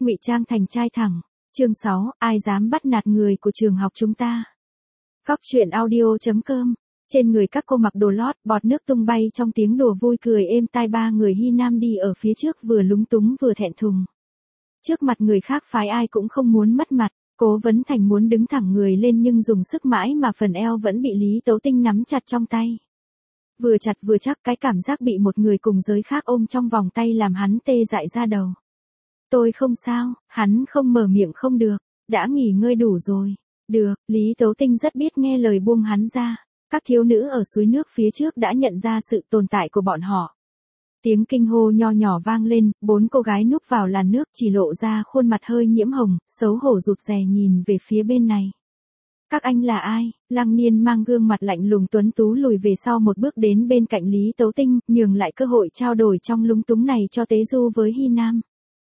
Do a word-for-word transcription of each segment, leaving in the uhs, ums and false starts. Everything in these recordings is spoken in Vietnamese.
Ngụy trang thành trai thẳng. Chương sáu, ai dám bắt nạt người của trường học chúng ta. Góc truyện audio chấm com. Trên người các cô mặc đồ lót, bọt nước tung bay trong tiếng đùa vui cười êm tai. Ba người Hy Nam đi ở phía trước vừa lúng túng vừa thẹn thùng. Trước mặt người khác phái ai cũng không muốn mất mặt. Cố Vấn Thành muốn đứng thẳng người lên nhưng dùng sức mãi mà phần eo vẫn bị Lý Tấu Tinh nắm chặt trong tay. Vừa chặt vừa chắc, cái cảm giác bị một người cùng giới khác ôm trong vòng tay làm hắn tê dại ra đầu. Tôi không sao, hắn không mở miệng không được, đã nghỉ ngơi đủ rồi. Được, Lý Tấu Tinh rất biết nghe lời buông hắn ra. Các thiếu nữ ở suối nước phía trước đã nhận ra sự tồn tại của bọn họ. Tiếng kinh hô nho nhỏ vang lên, bốn cô gái núp vào làn nước chỉ lộ ra khuôn mặt hơi nhiễm hồng, xấu hổ rụt rè nhìn về phía bên này. Các anh là ai? Lăng Niên mang gương mặt lạnh lùng tuấn tú lùi về sau một bước đến bên cạnh Lý Tấu Tinh, nhường lại cơ hội trao đổi trong lúng túng này cho Tế Du với Hy Nam.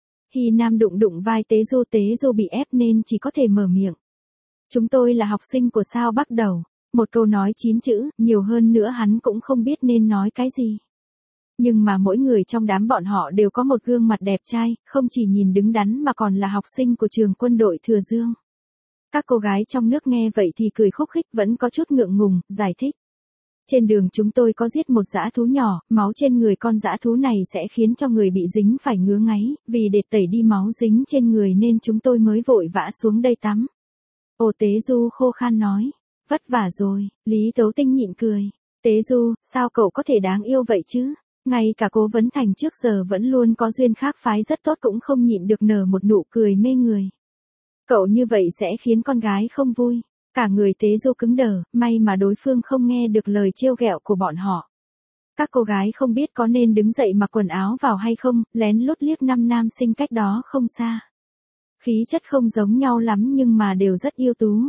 Hy Nam đụng đụng vai Tế Du, Tế Du bị ép nên chỉ có thể mở miệng. Chúng tôi là học sinh của sao Bắc Đầu. Một câu nói chín chữ, nhiều hơn nữa hắn cũng không biết nên nói cái gì. Nhưng mà mỗi người trong đám bọn họ đều có một gương mặt đẹp trai, không chỉ nhìn đứng đắn mà còn là học sinh của trường quân đội Thừa Dương. Các cô gái trong nước nghe vậy thì cười khúc khích, vẫn có chút ngượng ngùng, giải thích. Trên đường chúng tôi có giết một dã thú nhỏ, máu trên người con dã thú này sẽ khiến cho người bị dính phải ngứa ngáy, vì để tẩy đi máu dính trên người nên chúng tôi mới vội vã xuống đây tắm. Ồ, Tế Du khô khan nói, vất vả rồi. Lý Tấu Tinh nhịn cười. Tế Du, sao cậu có thể đáng yêu vậy chứ? Ngay cả Cố Vấn Thành trước giờ vẫn luôn có duyên khác phái rất tốt cũng không nhịn được nở một nụ cười mê người. Cậu như vậy sẽ khiến con gái không vui. Cả người Tế Du cứng đờ, may mà đối phương không nghe được lời trêu ghẹo của bọn họ. Các cô gái không biết có nên đứng dậy mặc quần áo vào hay không, lén lút liếc năm nam sinh cách đó không xa. Khí chất không giống nhau lắm nhưng mà đều rất ưu tú.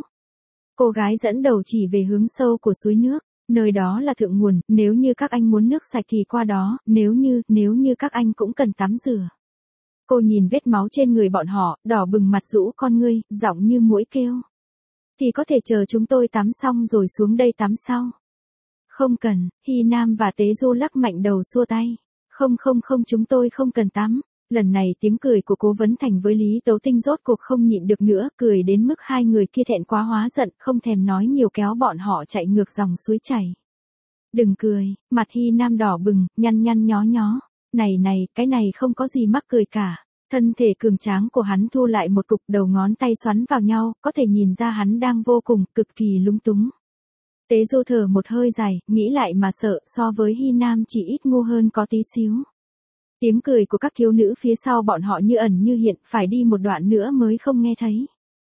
Cô gái dẫn đầu chỉ về hướng sâu của suối nước, nơi đó là thượng nguồn, nếu như các anh muốn nước sạch thì qua đó, nếu như, nếu như các anh cũng cần tắm rửa. Cô nhìn vết máu trên người bọn họ, đỏ bừng mặt rũ con ngươi, giọng như muỗi kêu. Thì có thể chờ chúng tôi tắm xong rồi xuống đây tắm sau. Không cần, Hy Nam và Tế Du lắc mạnh đầu xua tay. Không không không, chúng tôi không cần tắm. Lần này tiếng cười của Cố Vấn Thành với Lý Tấu Tinh rốt cuộc không nhịn được nữa, cười đến mức hai người kia thẹn quá hóa giận, không thèm nói nhiều kéo bọn họ chạy ngược dòng suối chảy. Đừng cười, mặt Hy Nam đỏ bừng, nhăn nhăn nhó nhó. Này này, cái này không có gì mắc cười cả. Thân thể cường tráng của hắn thu lại một cục, đầu ngón tay xoắn vào nhau, có thể nhìn ra hắn đang vô cùng, cực kỳ lúng túng. Tế Du thở một hơi dài, nghĩ lại mà sợ, so với Hy Nam chỉ ít ngu hơn có tí xíu. Tiếng cười của các thiếu nữ phía sau bọn họ như ẩn như hiện, phải đi một đoạn nữa mới không nghe thấy.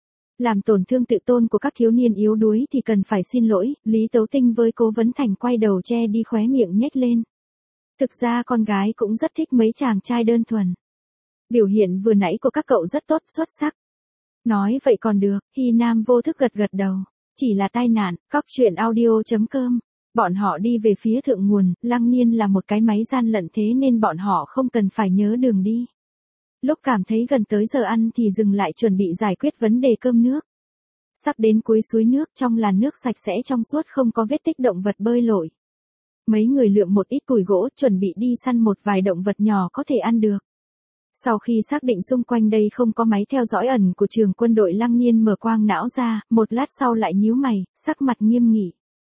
Làm tổn thương tự tôn của các thiếu niên yếu đuối thì cần phải xin lỗi. Lý Tấu Tinh với Cố Vấn Thành quay đầu che đi khóe miệng nhếch lên. Thực ra con gái cũng rất thích mấy chàng trai đơn thuần. Biểu hiện vừa nãy của các cậu rất tốt, xuất sắc. Nói vậy còn được, Hy Nam vô thức gật gật đầu. Chỉ là tai nạn. Góc truyện audio chấm com. Bọn họ đi về phía thượng nguồn, Lăng Niên là một cái máy gian lận thế nên bọn họ không cần phải nhớ đường đi. Lúc cảm thấy gần tới giờ ăn thì dừng lại chuẩn bị giải quyết vấn đề cơm nước. Sắp đến cuối suối nước, trong làn nước sạch sẽ trong suốt không có vết tích động vật bơi lội. Mấy người lượm một ít củi gỗ chuẩn bị đi săn một vài động vật nhỏ có thể ăn được. Sau khi xác định xung quanh đây không có máy theo dõi ẩn của trường quân đội, Lăng Niên mở quang não ra, một lát sau lại nhíu mày, sắc mặt nghiêm nghị.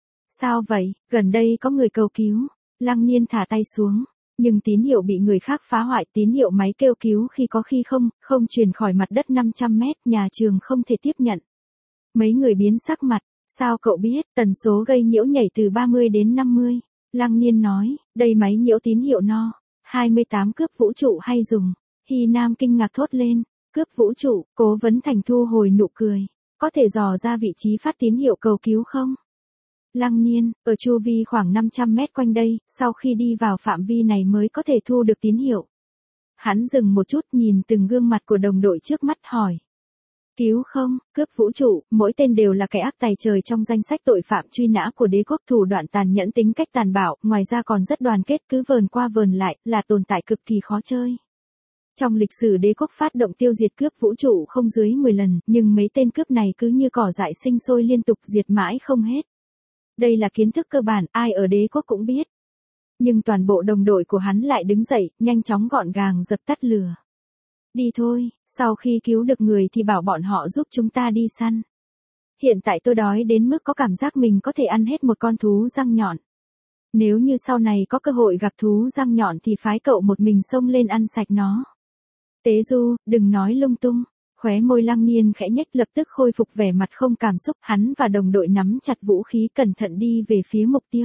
Sao vậy, gần đây có người cầu cứu. Lăng Niên thả tay xuống, nhưng tín hiệu bị người khác phá hoại, tín hiệu máy kêu cứu khi có khi không, không truyền khỏi mặt đất năm trăm mét, nhà trường không thể tiếp nhận. Mấy người biến sắc mặt, sao cậu biết, tần số gây nhiễu nhảy từ ba mươi đến năm mươi. Lăng Niên nói, đây máy nhiễu tín hiệu no. hai mươi tám cướp vũ trụ hay dùng. Hy Nam kinh ngạc thốt lên, cướp vũ trụ. Cố Vấn Thành thu hồi nụ cười, có thể dò ra vị trí phát tín hiệu cầu cứu không? Lăng Niên, ở chu vi khoảng năm trăm mét quanh đây, sau khi đi vào phạm vi này mới có thể thu được tín hiệu. Hắn dừng một chút nhìn từng gương mặt của đồng đội trước mắt hỏi. Cứu không, cướp vũ trụ, mỗi tên đều là kẻ ác tày trời trong danh sách tội phạm truy nã của đế quốc, thủ đoạn tàn nhẫn, tính cách tàn bạo, ngoài ra còn rất đoàn kết, cứ vờn qua vờn lại, là tồn tại cực kỳ khó chơi. Trong lịch sử đế quốc phát động tiêu diệt cướp vũ trụ không dưới mười lần, nhưng mấy tên cướp này cứ như cỏ dại sinh sôi liên tục diệt mãi không hết. Đây là kiến thức cơ bản, ai ở đế quốc cũng biết. Nhưng toàn bộ đồng đội của hắn lại đứng dậy, nhanh chóng gọn gàng dập tắt lửa. Đi thôi, sau khi cứu được người thì bảo bọn họ giúp chúng ta đi săn. Hiện tại tôi đói đến mức có cảm giác mình có thể ăn hết một con thú răng nhọn. Nếu như sau này có cơ hội gặp thú răng nhọn thì phái cậu một mình xông lên ăn sạch nó. Tế Du, đừng nói lung tung. Khóe môi Lăng Niên khẽ nhếch, lập tức khôi phục vẻ mặt không cảm xúc, hắn và đồng đội nắm chặt vũ khí cẩn thận đi về phía mục tiêu.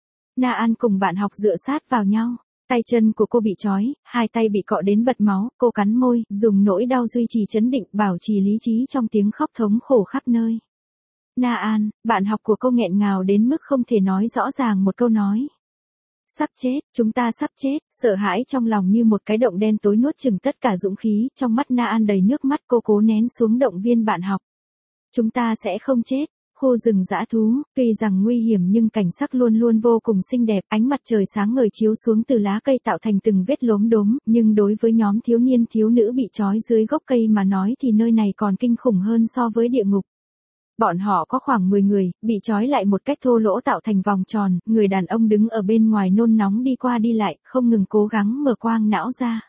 Na An cùng bạn học dựa sát vào nhau, tay chân của cô bị trói, hai tay bị cọ đến bật máu, cô cắn môi, dùng nỗi đau duy trì trấn định, bảo trì lý trí trong tiếng khóc thống khổ khắp nơi. Na An, bạn học của cô nghẹn ngào đến mức không thể nói rõ ràng một câu nói. Sắp chết, chúng ta sắp chết, sợ hãi trong lòng như một cái động đen tối nuốt chửng tất cả dũng khí, trong mắt Na An đầy nước mắt, cô cố nén xuống động viên bạn học. Chúng ta sẽ không chết. Khu rừng dã thú, tuy rằng nguy hiểm nhưng cảnh sắc luôn luôn vô cùng xinh đẹp, ánh mặt trời sáng ngời chiếu xuống từ lá cây tạo thành từng vết lốm đốm, nhưng đối với nhóm thiếu niên thiếu nữ bị trói dưới gốc cây mà nói thì nơi này còn kinh khủng hơn so với địa ngục. Bọn họ có khoảng mười người, bị trói lại một cách thô lỗ tạo thành vòng tròn, người đàn ông đứng ở bên ngoài nôn nóng đi qua đi lại, không ngừng cố gắng mở quang não ra.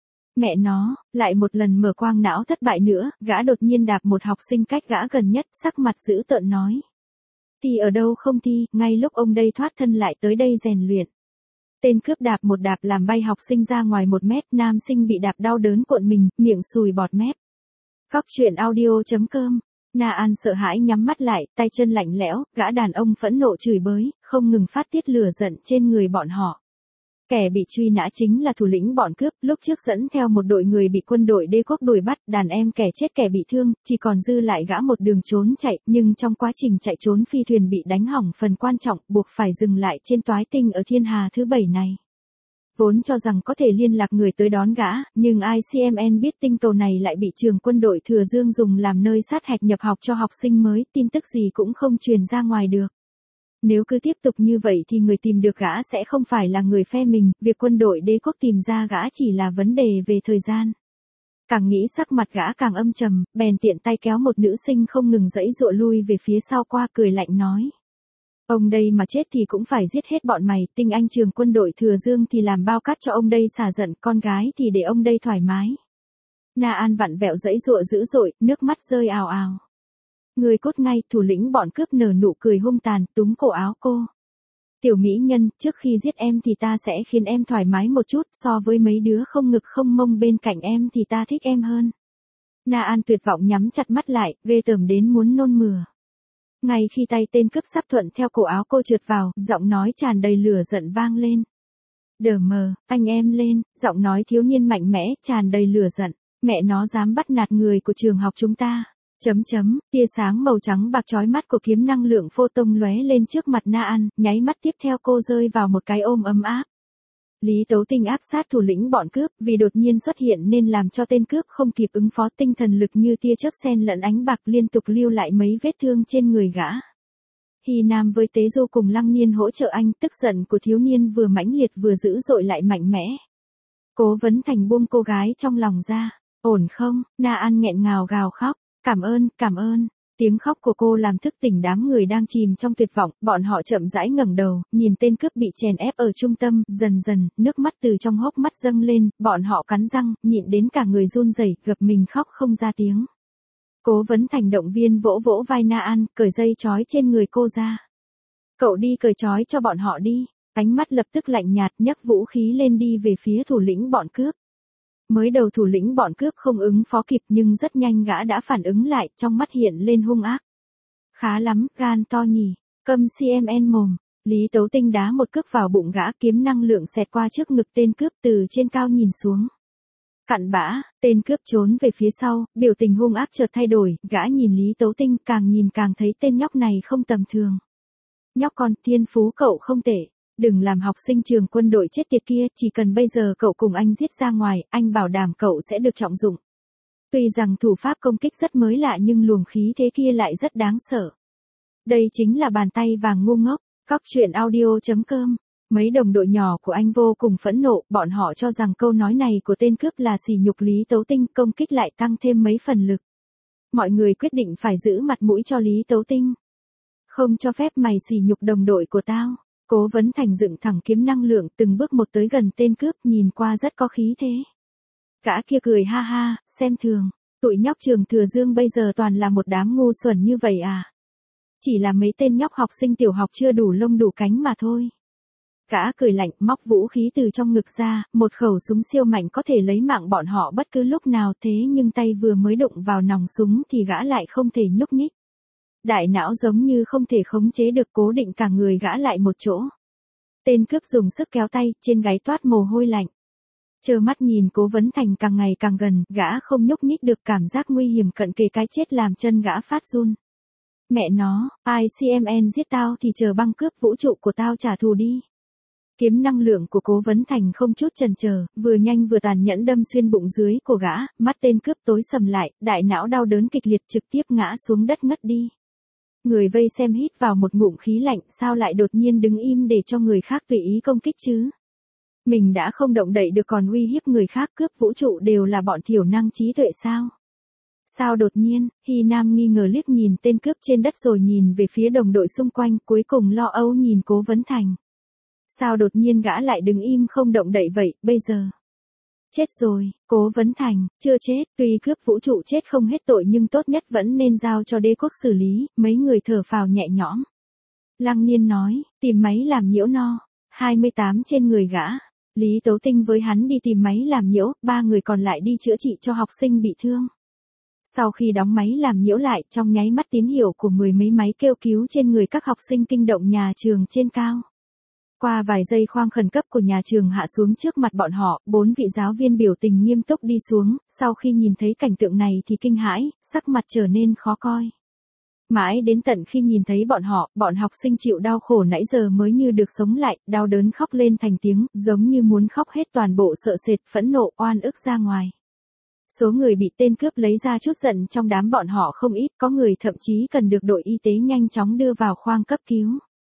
Mẹ nó, lại một lần mở quang não thất bại nữa, gã đột nhiên đạp một học sinh cách gã gần nhất, sắc mặt dữ tợn nói. Thì ở đâu không thi, ngay lúc ông đây thoát thân lại tới đây rèn luyện. Tên cướp đạp một đạp làm bay học sinh ra ngoài một mét, nam sinh bị đạp đau đớn cuộn mình, miệng sùi bọt mép. Cóc truyện audio chấm com. Na An sợ hãi nhắm mắt lại, tay chân lạnh lẽo, gã đàn ông phẫn nộ chửi bới, không ngừng phát tiết lửa giận trên người bọn họ. Kẻ bị truy nã chính là thủ lĩnh bọn cướp, lúc trước dẫn theo một đội người bị quân đội đế quốc đuổi bắt, đàn em kẻ chết kẻ bị thương, chỉ còn dư lại gã một đường trốn chạy, nhưng trong quá trình chạy trốn phi thuyền bị đánh hỏng phần quan trọng, buộc phải dừng lại trên toái tinh ở thiên hà thứ bảy này. Vốn cho rằng có thể liên lạc người tới đón gã, nhưng i xê em en biết tinh cầu này lại bị trường quân đội Thừa Dương dùng làm nơi sát hạch nhập học cho học sinh mới, tin tức gì cũng không truyền ra ngoài được. Nếu cứ tiếp tục như vậy thì người tìm được gã sẽ không phải là người phe mình, việc quân đội đế quốc tìm ra gã chỉ là vấn đề về thời gian. Càng nghĩ sắc mặt gã càng âm trầm, bèn tiện tay kéo một nữ sinh không ngừng giãy giụa lui về phía sau qua, cười lạnh nói. Ông đây mà chết thì cũng phải giết hết bọn mày, tinh anh trường quân đội Thừa Dương thì làm bao cát cho ông đây xả giận, con gái thì để ông đây thoải mái. Na An vặn vẹo giãy giụa dữ dội, nước mắt rơi ào ào. Người cút ngay, thủ lĩnh bọn cướp nở nụ cười hung tàn, túm cổ áo cô. Tiểu mỹ nhân, trước khi giết em thì ta sẽ khiến em thoải mái một chút, so với mấy đứa không ngực không mông bên cạnh em thì ta thích em hơn. Na An tuyệt vọng nhắm chặt mắt lại, ghê tởm đến muốn nôn mửa. Ngay khi tay tên cướp sắp thuận theo cổ áo cô trượt vào, giọng nói tràn đầy lửa giận vang lên. Đờ mờ, anh em lên, giọng nói thiếu niên mạnh mẽ, tràn đầy lửa giận. Mẹ nó dám bắt nạt người của trường học chúng ta. Chấm chấm, tia sáng màu trắng bạc chói mắt của kiếm năng lượng photon lóe lên trước mặt Na An, nháy mắt tiếp theo cô rơi vào một cái ôm ấm áp. Lý Tấu Tinh áp sát thủ lĩnh bọn cướp, vì đột nhiên xuất hiện nên làm cho tên cướp không kịp ứng phó, tinh thần lực như tia chớp xen lẫn ánh bạc liên tục lưu lại mấy vết thương trên người gã. Hy Nam với Tế Du cùng Lăng Niên hỗ trợ anh, tức giận của thiếu niên vừa mãnh liệt vừa dữ dội lại mạnh mẽ. Cố Vấn Thành buông cô gái trong lòng ra. Ổn không? Na An nghẹn ngào gào khóc. Cảm ơn, cảm ơn. Tiếng khóc của cô làm thức tỉnh đám người đang chìm trong tuyệt vọng, bọn họ chậm rãi ngẩng đầu, nhìn tên cướp bị chèn ép ở trung tâm, dần dần, nước mắt từ trong hốc mắt dâng lên, bọn họ cắn răng, nhịn đến cả người run rẩy, gập mình khóc không ra tiếng. Cố Vấn Thành động viên vỗ vỗ vai Na An, cởi dây trói trên người cô ra. Cậu đi cởi trói cho bọn họ đi. Ánh mắt lập tức lạnh nhạt, nhấc vũ khí lên đi về phía thủ lĩnh bọn cướp. Mới đầu thủ lĩnh bọn cướp không ứng phó kịp nhưng rất nhanh gã đã phản ứng lại, trong mắt hiện lên hung ác. Khá lắm, gan to nhỉ, câm xê em en mồm. Lý Tấu Tinh đá một cước vào bụng gã, kiếm năng lượng xẹt qua trước ngực tên cướp từ trên cao nhìn xuống. Cặn bã, tên cướp trốn về phía sau, biểu tình hung ác chợt thay đổi, gã nhìn Lý Tấu Tinh, càng nhìn càng thấy tên nhóc này không tầm thường. Nhóc con, thiên phú cậu không tệ. Đừng làm học sinh trường quân đội chết tiệt kia, chỉ cần bây giờ cậu cùng anh giết ra ngoài, anh bảo đảm cậu sẽ được trọng dụng. Tuy rằng thủ pháp công kích rất mới lạ nhưng luồng khí thế kia lại rất đáng sợ. Đây chính là bàn tay vàng ngu ngốc. Cóc truyện audio chấm com. Mấy đồng đội nhỏ của anh vô cùng phẫn nộ, bọn họ cho rằng câu nói này của tên cướp là sỉ nhục Lý Tấu Tinh, công kích lại tăng thêm mấy phần lực. Mọi người quyết định phải giữ mặt mũi cho Lý Tấu Tinh. Không cho phép mày sỉ nhục đồng đội của tao. Cố Vấn Thành dựng thẳng kiếm năng lượng từng bước một tới gần tên cướp, nhìn qua rất có khí thế. Gã kia cười ha ha, xem thường, tụi nhóc trường Thừa Dương bây giờ toàn là một đám ngu xuẩn như vậy à. Chỉ là mấy tên nhóc học sinh tiểu học chưa đủ lông đủ cánh mà thôi. Gã cười lạnh, móc vũ khí từ trong ngực ra, một khẩu súng siêu mạnh có thể lấy mạng bọn họ bất cứ lúc nào, thế nhưng tay vừa mới đụng vào nòng súng thì gã lại không thể nhúc nhích. Đại não giống như không thể khống chế được, cố định cả người gã lại một chỗ. Tên cướp dùng sức kéo tay, trên gáy toát mồ hôi lạnh. Trơ mắt nhìn Cố Vấn Thành càng ngày càng gần, gã không nhúc nhích được, cảm giác nguy hiểm cận kề cái chết làm chân gã phát run. Mẹ nó, i xê em en giết tao thì chờ băng cướp vũ trụ của tao trả thù đi. Kiếm năng lượng của Cố Vấn Thành không chút chần chờ, vừa nhanh vừa tàn nhẫn đâm xuyên bụng dưới của gã, mắt tên cướp tối sầm lại, đại não đau đớn kịch liệt, trực tiếp ngã xuống đất ngất đi. Người vây xem hít vào một ngụm khí lạnh, sao lại đột nhiên đứng im để cho người khác tùy ý công kích chứ? Mình đã không động đậy được còn uy hiếp người khác, cướp vũ trụ đều là bọn thiểu năng trí tuệ sao? Sao đột nhiên? Hy Nam nghi ngờ liếc nhìn tên cướp trên đất rồi nhìn về phía đồng đội xung quanh, cuối cùng lo âu nhìn Cố Vấn Thành. Sao đột nhiên gã lại đứng im không động đậy vậy, bây giờ? Chết rồi, Cố Vấn Thành, chưa chết, tuy cướp vũ trụ chết không hết tội nhưng tốt nhất vẫn nên giao cho đế quốc xử lý, mấy người thở phào nhẹ nhõm. Lăng Niên nói, tìm máy làm nhiễu no, hai mươi tám trên người gã. Lý Tấu Tinh với hắn đi tìm máy làm nhiễu, ba người còn lại đi chữa trị cho học sinh bị thương. Sau khi đóng máy làm nhiễu lại, trong nháy mắt tín hiệu của mười mấy máy kêu cứu trên người các học sinh kinh động nhà trường trên cao. Qua vài giây khoang khẩn cấp của nhà trường hạ xuống trước mặt bọn họ, bốn vị giáo viên biểu tình nghiêm túc đi xuống, sau khi nhìn thấy cảnh tượng này thì kinh hãi, sắc mặt trở nên khó coi. Mãi đến tận khi nhìn thấy bọn họ, bọn học sinh chịu đau khổ nãy giờ mới như được sống lại, đau đớn khóc lên thành tiếng, giống như muốn khóc hết toàn bộ sợ sệt, phẫn nộ, oan ức ra ngoài. Số người bị tên cướp lấy ra chút giận trong đám bọn họ không ít, có người thậm chí cần được đội y tế nhanh chóng đưa vào khoang cấp cứu.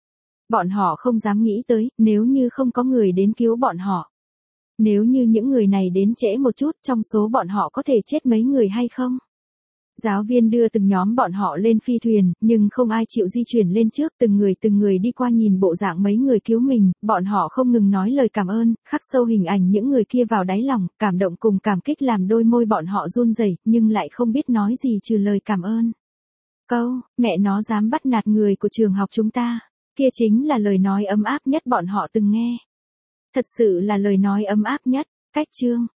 Bọn họ không dám nghĩ tới, nếu như không có người đến cứu bọn họ. Nếu như những người này đến trễ một chút, trong số bọn họ có thể chết mấy người hay không? Giáo viên đưa từng nhóm bọn họ lên phi thuyền, nhưng không ai chịu di chuyển lên trước, từng người từng người đi qua nhìn bộ dạng mấy người cứu mình, bọn họ không ngừng nói lời cảm ơn, khắc sâu hình ảnh những người kia vào đáy lòng, cảm động cùng cảm kích làm đôi môi bọn họ run rẩy, nhưng lại không biết nói gì trừ lời cảm ơn. Câu, mẹ nó dám bắt nạt người của trường học chúng ta, kia chính là lời nói ấm áp nhất bọn họ từng nghe. Thật sự là lời nói ấm áp nhất. Cách chương